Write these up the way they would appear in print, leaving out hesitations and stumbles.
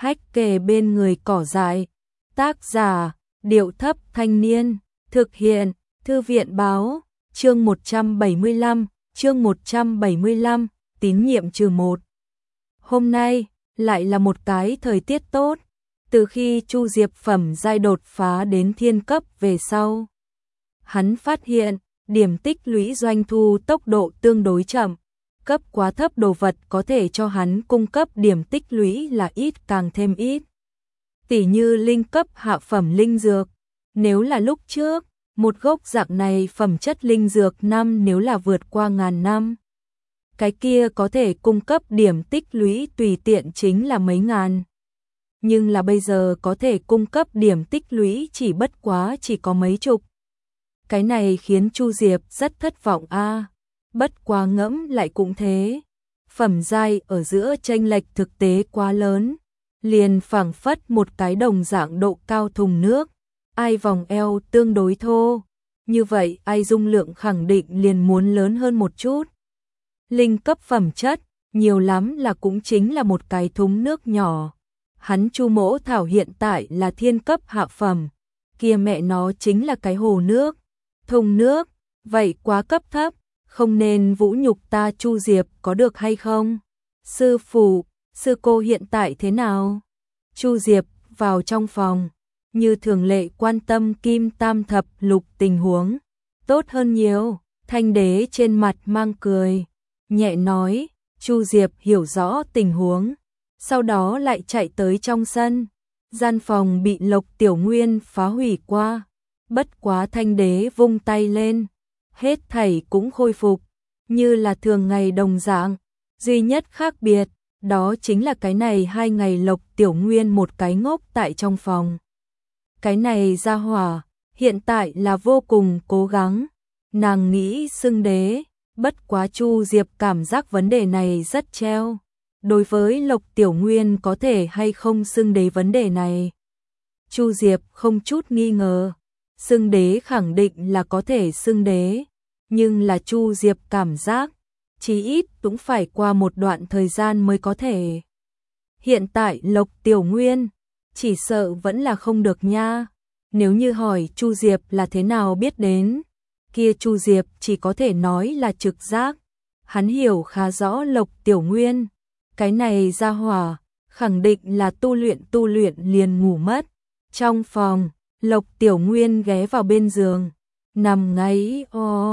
hách kề bên người cỏ dại. Tác giả, Điệu Thấp Thanh Niên, thực hiện, Thư viện Báo, chương 175, tín nhiệm -1. Hôm nay, lại là một cái thời tiết tốt, từ khi Chu Diệp phẩm giai đột phá đến thiên cấp về sau. Hắn phát hiện, điểm tích lũy doanh thu tốc độ tương đối chậm, cấp quá thấp đồ vật có thể cho hắn cung cấp điểm tích lũy là ít càng thêm ít. Tỉ như linh cấp hạ phẩm linh dược, nếu là lúc trước, một gốc dạng này phẩm chất linh dược năm nếu là vượt qua 1000 năm. Cái kia có thể cung cấp điểm tích lũy tùy tiện chính là mấy ngàn. Nhưng là bây giờ có thể cung cấp điểm tích lũy chỉ bất quá chỉ có mấy chục. Cái này khiến Chu Diệp rất thất vọng a. Bất quá ngẫm lại cũng thế. Phẩm giai ở giữa chênh lệch thực tế quá lớn, liền phảng phất một cái đồng dạng độ cao thùng nước, ai vòng eo tương đối thô, như vậy ai dung lượng khẳng định liền muốn lớn hơn một chút. Linh cấp phẩm chất, nhiều lắm là cũng chính là một cái thúng nước nhỏ. Hắn Chu Mỗ Thảo hiện tại là thiên cấp hạ phẩm, kia mẹ nó chính là cái hồ nước, thùng nước, vậy quá cấp thấp, không nên vũ nhục ta Chu Diệp có được hay không? Sư phụ, sư cô hiện tại thế nào? Chu Diệp vào trong phòng, như thường lệ quan tâm Kim Tam Thập Lục tình huống. Tốt hơn nhiều, Thanh Đế trên mặt mang cười, nhẹ nói. Chu Diệp hiểu rõ tình huống, sau đó lại chạy tới trong sân. Gian phòng bị Lộc Tiểu Nguyên phá hủy qua, bất quá Thanh Đế vung tay lên, hết thảy cũng khôi phục, như là thường ngày đồng dạng. Duy nhất khác biệt, đó chính là cái này 2 ngày Lộc Tiểu Nguyên một cái ngốc tại trong phòng. Cái này ra hỏa, hiện tại là vô cùng cố gắng, nàng nghĩ xưng đế, bất quá Chu Diệp cảm giác vấn đề này rất treo. Đối với Lộc Tiểu Nguyên có thể hay không xưng đế vấn đề này, Chu Diệp không chút nghi ngờ, xưng đế khẳng định là có thể xưng đế, nhưng là Chu Diệp cảm giác, chí ít cũng phải qua một đoạn thời gian mới có thể. Hiện tại Lộc Tiểu Nguyên, chỉ sợ vẫn là không được nha. Nếu như hỏi Chu Diệp là thế nào biết đến, kia Chu Diệp chỉ có thể nói là trực giác. Hắn hiểu khá rõ Lộc Tiểu Nguyên, cái này ra hỏa, khẳng định là tu luyện liền ngủ mất. Trong phòng, Lộc Tiểu Nguyên ghé vào bên giường, nằm ngáy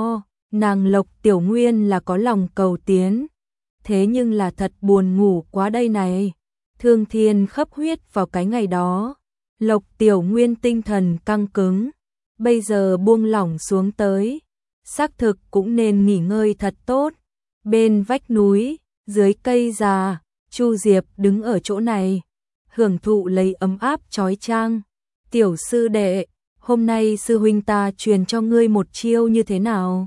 nàng Lộc Tiểu Nguyên là có lòng cầu tiến, thế nhưng là thật buồn ngủ quá đây này. Thương thiên khắp huyết vào cái ngày đó, Lộc Tiểu Nguyên tinh thần căng cứng, bây giờ buông lỏng xuống tới, xác thực cũng nên nghỉ ngơi thật tốt. Bên vách núi, dưới cây già, Chu Diệp đứng ở chỗ này, hưởng thụ lấy ấm áp chói chang. Tiểu sư đệ, hôm nay sư huynh ta truyền cho ngươi một chiêu như thế nào?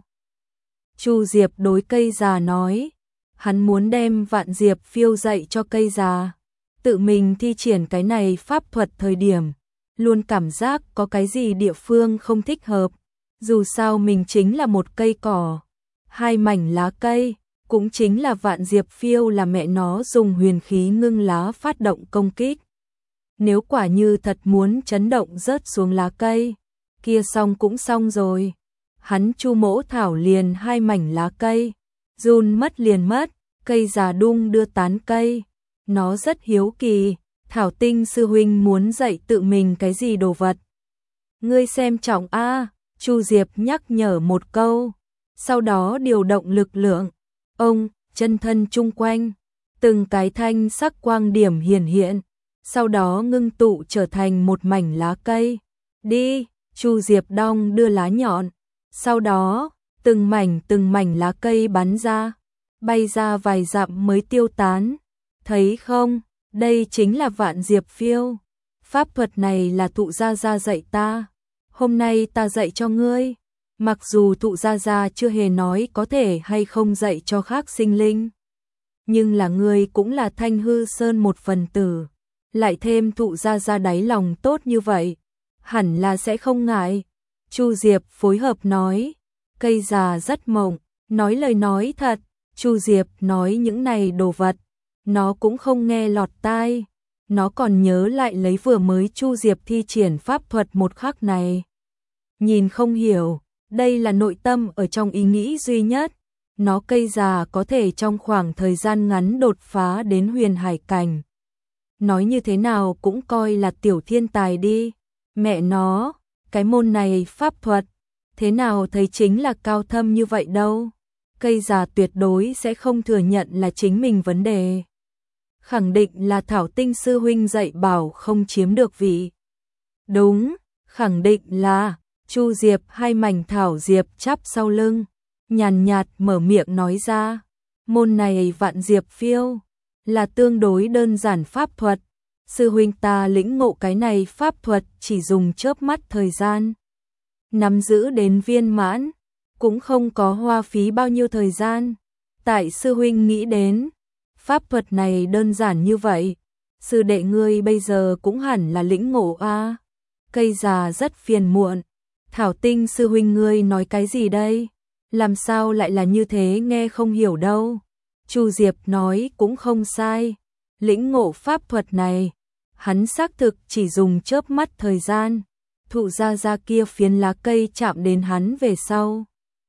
Chu Diệp đối cây già nói, hắn muốn đem Vạn Diệp phiêu dạy cho cây già. Tự mình thi triển cái này pháp thuật thời điểm, luôn cảm giác có cái gì địa phương không thích hợp. Dù sao mình chính là một cây cỏ, 2 mảnh lá cây, cũng chính là Vạn Diệp phiêu là mẹ nó dùng huyền khí ngưng lá phát động công kích. Nếu quả như thật muốn chấn động rớt xuống lá cây, kia xong cũng xong rồi. Hắn Chu Mỗ Thảo liền 2 mảnh lá cây, run mất liền mất, cây già đung đưa tán cây. Nó rất hiếu kỳ, Thảo Tinh sư huynh muốn dạy tự mình cái gì đồ vật. Ngươi xem trọng a, Chu Diệp nhắc nhở một câu, sau đó điều động lực lượng. Ông, chân thân chung quanh, từng cái thanh sắc quang điểm hiển hiện, sau đó ngưng tụ trở thành một mảnh lá cây. Đi, Chu Diệp đong đưa lá nhọn, sau đó, từng mảnh lá cây bắn ra, bay ra vài dặm mới tiêu tán. Thấy không, đây chính là Vạn Diệp phiêu. Pháp thuật này là Thụ Gia Gia dạy ta, hôm nay ta dạy cho ngươi. Mặc dù Thụ Gia Gia chưa hề nói có thể hay không dạy cho khác sinh linh, nhưng là ngươi cũng là Thanh Hư Sơn một phần tử, lại thêm Thụ Gia Gia đáy lòng tốt như vậy, hẳn là sẽ không ngại. Chu Diệp phối hợp nói, cây già rất mộng, nói lời nói thật. Chu Diệp nói những này đồ vật, nó cũng không nghe lọt tai, nó còn nhớ lại lấy vừa mới Chu Diệp thi triển pháp thuật một khắc này. Nhìn không hiểu, đây là nội tâm ở trong ý nghĩ duy nhất. Nó cây già có thể trong khoảng thời gian ngắn đột phá đến huyền hải cảnh. Nói như thế nào cũng coi là tiểu thiên tài đi. Mẹ nó, cái môn này pháp thuật, thế nào thấy chính là cao thâm như vậy đâu. Cây già tuyệt đối sẽ không thừa nhận là chính mình vấn đề. Khẳng định là Thảo Tinh sư huynh dạy bảo không chiếm được vị. Đúng, khẳng định là Chu Diệp hai mảnh thảo diệp chắp sau lưng, nhàn nhạt mở miệng nói ra, môn này vạn diệp phiêu là tương đối đơn giản pháp thuật, sư huynh ta lĩnh ngộ cái này pháp thuật chỉ dùng chớp mắt thời gian, nắm giữ đến viên mãn, cũng không có hoa phí bao nhiêu thời gian. Tại sư huynh nghĩ đến, pháp thuật này đơn giản như vậy, sư đệ ngươi bây giờ cũng hẳn là lĩnh ngộ a. Cây già rất phiền muộn. Thảo Tinh sư huynh ngươi nói cái gì đây? Làm sao lại là như thế, nghe không hiểu đâu. Chu Diệp nói cũng không sai. Lĩnh ngộ pháp thuật này, hắn xác thực chỉ dùng chớp mắt thời gian. Thụ ra kia phiến lá cây chạm đến hắn về sau.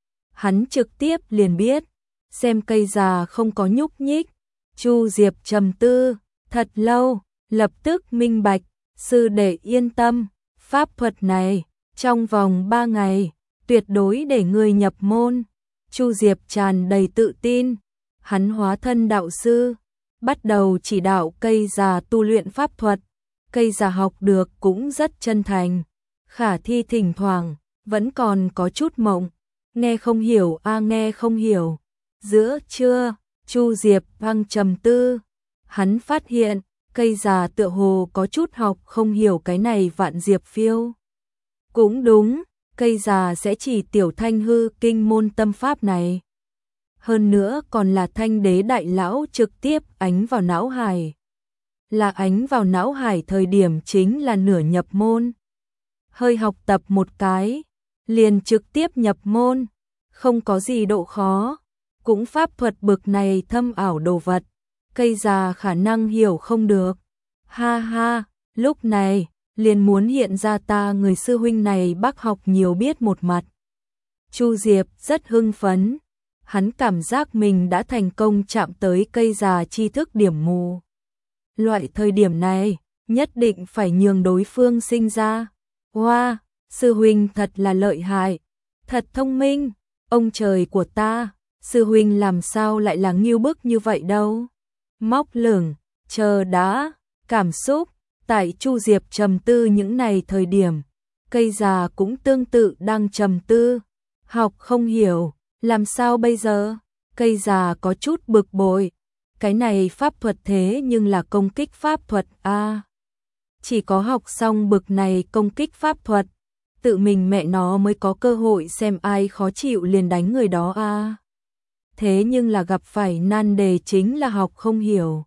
Hắn trực tiếp liền biết, xem cây già không có nhúc nhích. Chu Diệp trầm tư, thật lâu, lập tức minh bạch, sư đệ yên tâm, pháp thuật này, trong vòng 3 ngày, tuyệt đối để người nhập môn. Chu Diệp tràn đầy tự tin, hắn hóa thân đạo sư, bắt đầu chỉ đạo cây già tu luyện pháp thuật. Cây già học được cũng rất chân thành, khả thi thỉnh thoảng, vẫn còn có chút mộng, nghe không hiểu nghe không hiểu. Giữa trưa, Chu Diệp đang trầm tư, hắn phát hiện, cây già tựa hồ có chút học không hiểu cái này vạn diệp phiêu. Cũng đúng, cây già sẽ chỉ tiểu thanh hư kinh môn tâm pháp này. Hơn nữa còn là thanh đế đại lão trực tiếp ánh vào não hải. Là ánh vào não hải thời điểm chính là nửa nhập môn. Hơi học tập một cái, liền trực tiếp nhập môn, không có gì độ khó. Cũng pháp thuật bực này thâm ảo đồ vật, cây già khả năng hiểu không được. Ha ha, lúc này, liền muốn hiện ra ta người sư huynh này bác học nhiều biết một mặt. Chu Diệp rất hưng phấn, hắn cảm giác mình đã thành công chạm tới cây già tri thức điểm mù. Loại thời điểm này, nhất định phải nhường đối phương sinh ra. Wow, sư huynh thật là lợi hại, thật thông minh, ông trời của ta. Sư huynh làm sao lại là nghiêu bức như vậy đâu. Móc lửng, chờ đã, cảm xúc, tại Chu Diệp trầm tư những này thời điểm, cây già cũng tương tự đang trầm tư, học không hiểu, làm sao bây giờ? Cây già có chút bực bội, cái này pháp thuật thế nhưng là công kích pháp thuật a. Chỉ có học xong bực này công kích pháp thuật, tự mình mẹ nó mới có cơ hội xem ai khó chịu liền đánh người đó a. Thế nhưng là gặp phải nan đề chính là học không hiểu.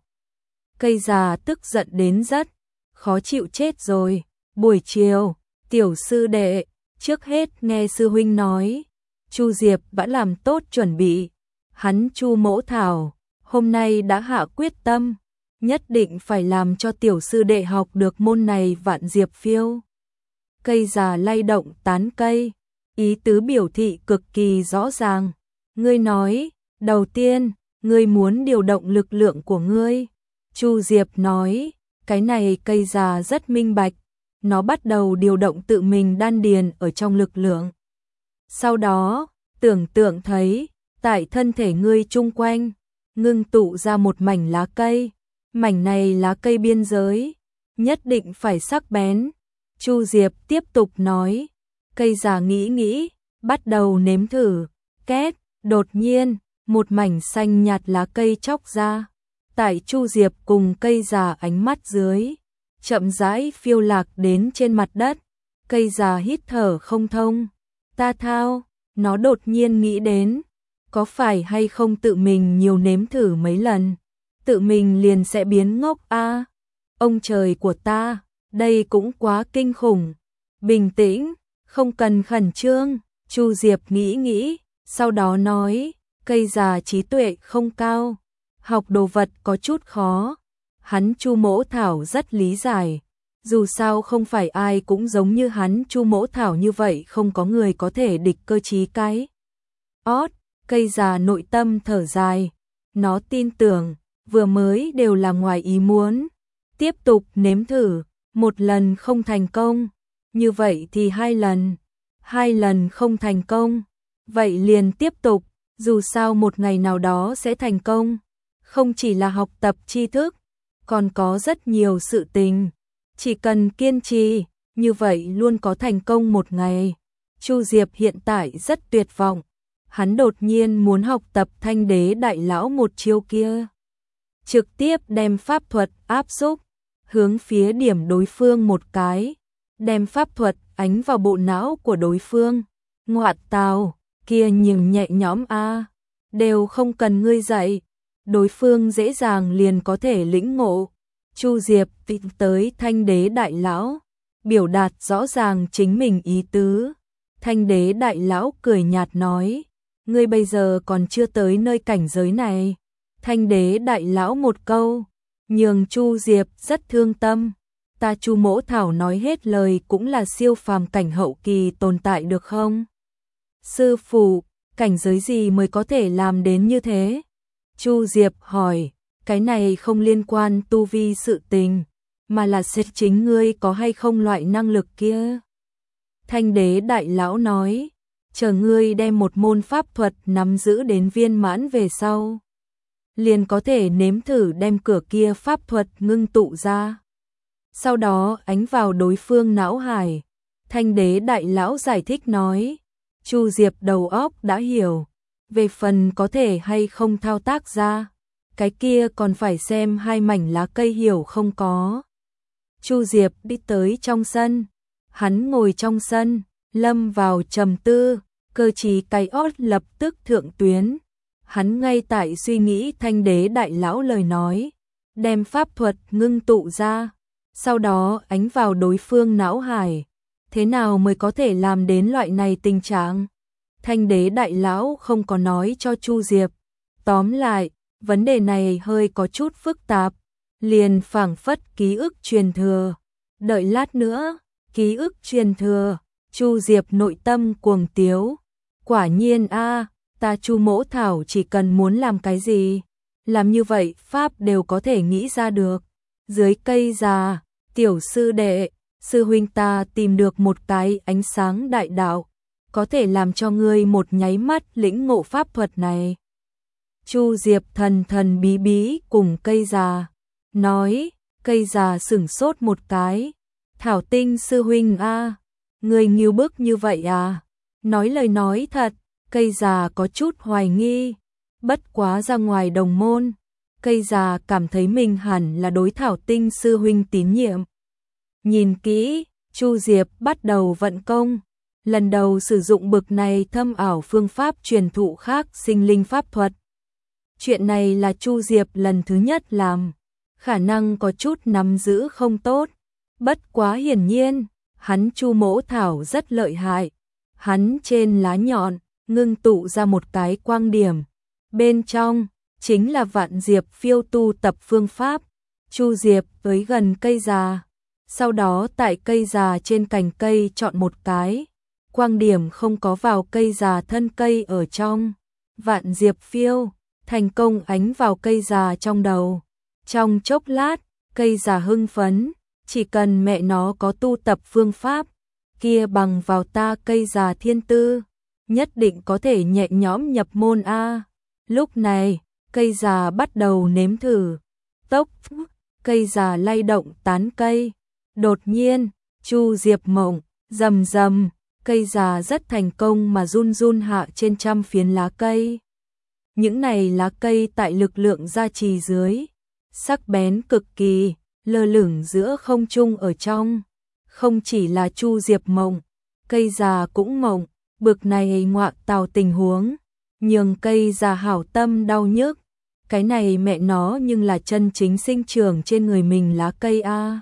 Cây già tức giận đến rất, khó chịu chết rồi. Buổi chiều, tiểu sư đệ, trước hết nghe sư huynh nói, Chu Diệp đã làm tốt chuẩn bị. Hắn Chu Mỗ Thảo, hôm nay đã hạ quyết tâm, nhất định phải làm cho tiểu sư đệ học được môn này vạn diệp phiêu. Cây già lay động tán cây, ý tứ biểu thị cực kỳ rõ ràng. Ngươi nói, đầu tiên, ngươi muốn điều động lực lượng của ngươi. Chu Diệp nói, cái này cây già rất minh bạch, nó bắt đầu điều động tự mình đan điền ở trong lực lượng. Sau đó, tưởng tượng thấy, tại thân thể ngươi chung quanh, ngưng tụ ra một mảnh lá cây. Mảnh này lá cây biên giới, nhất định phải sắc bén. Chu Diệp tiếp tục nói, cây già nghĩ, bắt đầu nếm thử. Két, đột nhiên, một mảnh xanh nhạt lá cây chóc ra. Tại Chu Diệp cùng cây già ánh mắt dưới, chậm rãi phiêu lạc đến trên mặt đất. Cây già hít thở không thông. Ta thao, nó đột nhiên nghĩ đến, có phải hay không tự mình nhiều nếm thử mấy lần, tự mình liền sẽ biến ngốc a. Ông trời của ta, đây cũng quá kinh khủng. Bình tĩnh, không cần khẩn trương. Chu Diệp nghĩ, sau đó nói, cây già trí tuệ không cao, học đồ vật có chút khó. Hắn Chu Mỗ Thảo rất lý giải, dù sao không phải ai cũng giống như hắn Chu Mỗ Thảo như vậy, không có người có thể địch cơ trí cái. Ót, cây già nội tâm thở dài, nó tin tưởng, vừa mới đều là ngoài ý muốn, tiếp tục nếm thử, một lần không thành công, như vậy thì hai lần không thành công, vậy liền tiếp tục, dù sao một ngày nào đó sẽ thành công, không chỉ là học tập tri thức, còn có rất nhiều sự tình, chỉ cần kiên trì, như vậy luôn có thành công một ngày. Chu Diệp hiện tại rất tuyệt vọng, hắn đột nhiên muốn học tập Thanh Đế Đại Lão một chiêu kia, trực tiếp đem pháp thuật áp xúc, hướng phía điểm đối phương một cái, đem pháp thuật ánh vào bộ não của đối phương. Ngoạn tào, kia nhưng nhẹ nhõm a, đều không cần ngươi dạy, đối phương dễ dàng liền có thể lĩnh ngộ. Chu Diệp tìm tới Thanh Đế Đại Lão, biểu đạt rõ ràng chính mình ý tứ. Thanh Đế Đại Lão cười nhạt nói, ngươi bây giờ còn chưa tới nơi cảnh giới này. Thanh Đế Đại Lão một câu, nhường Chu Diệp rất thương tâm. Ta Chu Mỗ Thảo nói hết lời cũng là siêu phàm cảnh hậu kỳ tồn tại được không? Sư phụ, cảnh giới gì mới có thể làm đến như thế? Chu Diệp hỏi, cái này không liên quan tu vi sự tình, mà là xét chính ngươi có hay không loại năng lực kia. Thanh Đế Đại Lão nói, chờ ngươi đem một môn pháp thuật nắm giữ đến viên mãn về sau, liền có thể nếm thử đem cửa kia pháp thuật ngưng tụ ra. Sau đó ánh vào đối phương não hải. Thanh Đế Đại Lão giải thích nói, Chu Diệp đầu óc đã hiểu, về phần có thể hay không thao tác ra, cái kia còn phải xem hai mảnh lá cây hiểu không có. Chu Diệp đi tới trong sân, hắn ngồi trong sân, lâm vào trầm tư, cơ trí cái ót lập tức thượng tuyến. Hắn ngay tại suy nghĩ Thanh Đế Đại Lão lời nói, đem pháp thuật ngưng tụ ra, sau đó ánh vào đối phương não hải. Thế nào mới có thể làm đến loại này tình trạng? Thanh Đế Đại Lão không có nói cho Chu Diệp. Tóm lại, vấn đề này hơi có chút phức tạp, liền phảng phất ký ức truyền thừa. Đợi lát nữa, ký ức truyền thừa, Chu Diệp nội tâm cuồng tiếu. Quả nhiên a, ta Chu Mỗ Thảo chỉ cần muốn làm cái gì, làm như vậy pháp đều có thể nghĩ ra được. Dưới cây già, tiểu sư đệ, sư huynh ta tìm được một cái ánh sáng đại đạo, có thể làm cho ngươi một nháy mắt lĩnh ngộ pháp thuật này. Chu Diệp thần thần bí bí cùng cây già nói, cây già sửng sốt một cái, Thảo Tinh sư huynh a, ngươi nghiêu bức như vậy à? Nói lời nói thật, cây già có chút hoài nghi, bất quá ra ngoài đồng môn, cây già cảm thấy mình hẳn là đối Thảo Tinh sư huynh tín nhiệm. Nhìn kỹ, Chu Diệp bắt đầu vận công, lần đầu sử dụng bực này thâm ảo phương pháp truyền thụ khác sinh linh pháp thuật. Chuyện này là Chu Diệp lần thứ nhất làm, khả năng có chút nắm giữ không tốt, bất quá hiển nhiên, hắn Chu Mỗ Thảo rất lợi hại. Hắn trên lá nhọn ngưng tụ ra một cái quang điểm, bên trong chính là Vạn Diệp phiêu tu tập phương pháp. Chu Diệp tới gần cây già, sau đó tại cây già trên cành cây chọn một cái, quang điểm không có vào cây già thân cây ở trong. Vạn Diệp phiêu, thành công ánh vào cây già trong đầu. Trong chốc lát, cây già hưng phấn, chỉ cần mẹ nó có tu tập phương pháp, kia bằng vào ta cây già thiên tư, nhất định có thể nhẹ nhõm nhập môn a. Lúc này, cây già bắt đầu nếm thử. Tốc, cây già lay động tán cây. Đột nhiên, Chu Diệp mộng, rầm rầm, cây già rất thành công mà run run hạ trên trăm phiến lá cây. Những này lá cây tại lực lượng gia trì dưới, sắc bén cực kỳ, lơ lửng giữa không trung ở trong. Không chỉ là Chu Diệp mộng, cây già cũng mộng, bực này ngoạ tào tình huống, nhường cây già hảo tâm đau nhức. Cái này mẹ nó nhưng là chân chính sinh trưởng trên người mình lá cây a.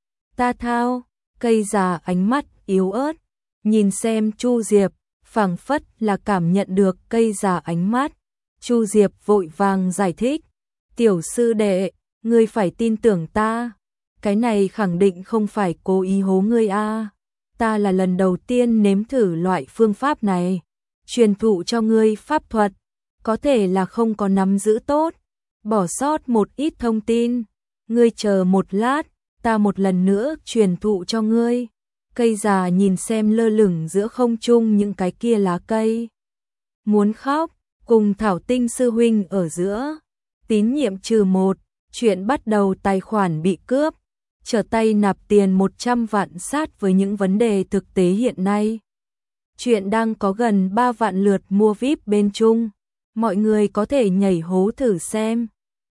Ta thao, cây già ánh mắt yếu ớt, nhìn xem Chu Diệp, phảng phất là cảm nhận được cây già ánh mắt. Chu Diệp vội vàng giải thích, tiểu sư đệ, Ngươi phải tin tưởng ta. Cái này khẳng định không phải cố ý hố ngươi a. Ta là lần đầu tiên nếm thử loại phương pháp này. Truyền thụ cho ngươi pháp thuật, có thể là không có nắm giữ tốt, bỏ sót một ít thông tin. Ngươi chờ một lát, ta một lần nữa truyền thụ cho ngươi. Cây già nhìn xem lơ lửng giữa không trung những cái kia lá cây. Muốn khóc, cùng Thảo Tinh sư huynh ở giữa. Tín nhiệm -1, chuyện bắt đầu tài khoản bị cướp. Trở tay nạp tiền 100 vạn sát với những vấn đề thực tế hiện nay. Chuyện đang có gần 3 vạn lượt mua VIP bên Trung. Mọi người có thể nhảy hố thử xem.